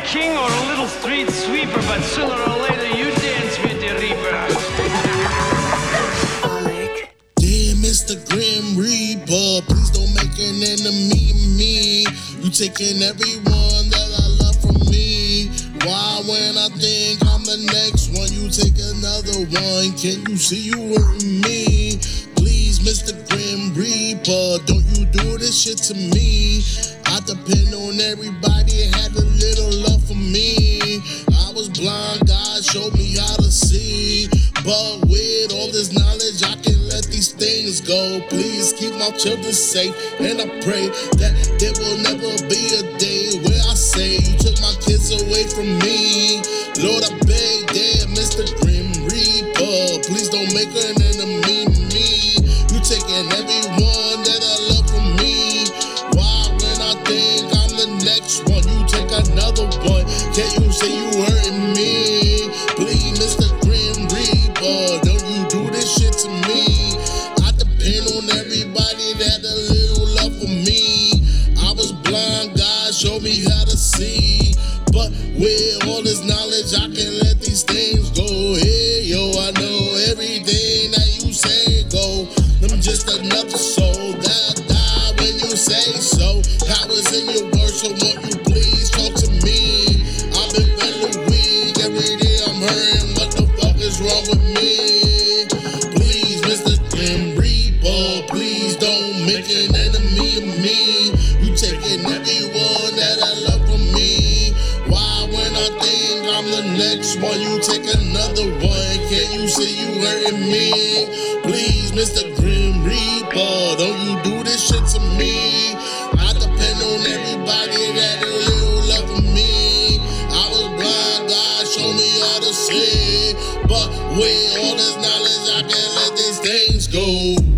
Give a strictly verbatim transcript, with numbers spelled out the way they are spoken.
king or a little street sweeper, but sooner or later you dance with the reaper. Dear Mister Grim Reaper, please don't make an enemy of me. You taking everyone that I love from me. Why when I think I'm the next one, you take another one? Can't you see you hurting me? Please, Mister Grim Reaper, don't you do this shit to me. I depend on everybody, had a little love for me. I was blind, God showed me how to see. But with all this knowledge, I can let these things go. Please keep my children safe, and I pray that there will never be a day where I say you took my kids away from me. Lord, I beg, dear Mister Grim Reaper, please don't make an enemy of me. You taking everyone that I love from me. Why when I think I'm the next one, you take another one? Can't you say you hurting me? Please, Mister Grim Reaper, don't you do this shit to me. I depend on everybody that a little love for me. I was blind, God showed me how to see. But with all this knowledge, I can let these things go. Hey, yo, I know everything that you say go. I'm just another soul that die when you say so. Power's in your words, so won't you please talk to me? I've been feeling weak, every day I'm hurting. What the fuck is wrong with me? Please, Mister Grim Reaper, please don't make an enemy of me. You taking everyone that I love from me. Why when I think I'm the next one, you take another one? Can't you see you hurting me? Please, Mister Grim Reaper, don't you do this shit to me. I depend on everybody that a little love for me. I was blind, God showed me how to see. But with all this knowledge, I can let these things go.